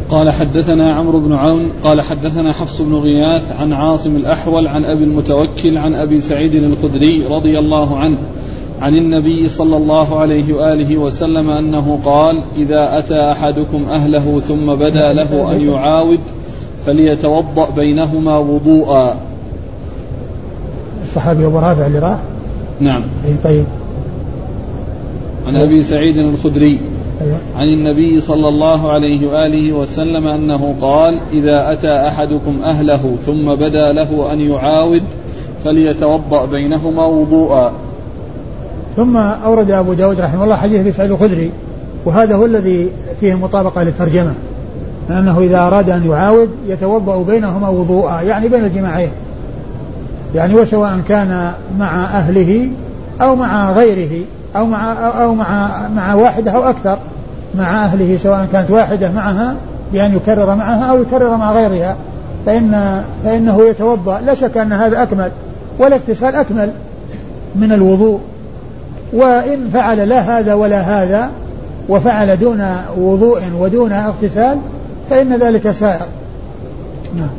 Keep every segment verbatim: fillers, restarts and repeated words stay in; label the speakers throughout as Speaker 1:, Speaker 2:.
Speaker 1: قال حدثنا عمرو بن عون قال حدثنا حفص بن غياث عن عاصم الأحول عن أبي المتوكل عن أبي سعيد الخدري رضي الله عنه عن النبي صلى الله عليه وآله وسلم أنه قال إذا أتى أحدكم أهله ثم بدا له أن يعاود فليتوضأ بينهما وضوءا.
Speaker 2: الصحابي أبو رافع اللي راح.
Speaker 1: نعم.
Speaker 2: أي طيب.
Speaker 1: عن أبي سعيد الخدري عن النبي صلى الله عليه وآله وسلم أنه قال إذا أتى أحدكم أهله ثم بدا له أن يعاود فليتوضأ بينهما وضوءا.
Speaker 2: ثم أورد أبو داود رحمه الله حديث أبي سعيد الخدري، وهذا هو الذي فيه مطابقة للترجمة، لأنه إذا أراد أن يعاود يتوضأ بينهما وضوءا، يعني بين الجماعين، يعني وسواء كان مع أهله أو مع غيره أو مع أو مع مع واحدة أو أكثر، مع أهله سواء كانت واحدة معها بأن يكرر معها أو يكرر مع غيرها، فإن فإنه يتوضأ. لا شك أن هذا أكمل، والاغتسال أكمل من الوضوء. وإن فعل لا هذا ولا هذا وفعل دون وضوء ودون اغتسال فإن ذلك سائر. نعم.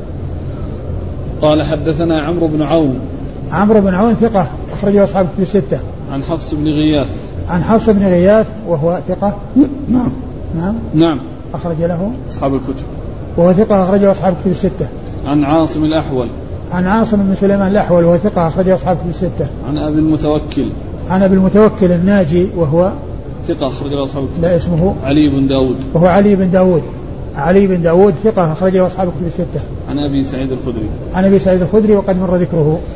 Speaker 1: قال حدثنا عمرو بن عون.
Speaker 2: عمرو بن عون ثقة أخرجه أصحاب الكتب الستة.
Speaker 1: عن حفص بن غياث.
Speaker 2: عن حفص بن غياث وهو ثقة.
Speaker 1: نعم.
Speaker 2: نعم.
Speaker 1: نعم.
Speaker 2: أخرج له
Speaker 1: أصحاب الكتب.
Speaker 2: وهو ثقة أخرجه أصحاب الكتب الستة.
Speaker 1: عن عاصم الأحول.
Speaker 2: عن عاصم بن سليمان الأحول وهو ثقة أخرجه أصحاب الكتب الستة.
Speaker 1: عن أبي المتوكل.
Speaker 2: عن أبي المتوكل الناجي وهو
Speaker 1: ثقة أخرجه أصحاب الكتب.
Speaker 2: لا اسمه
Speaker 1: علي بن داود.
Speaker 2: وهو علي بن داود. علي بن داود ثقة أخرجه أصحاب الكتب الستة.
Speaker 1: عن أبي سعيد الخدري.
Speaker 2: عن أبي سعيد الخدري وقد مر ذكره.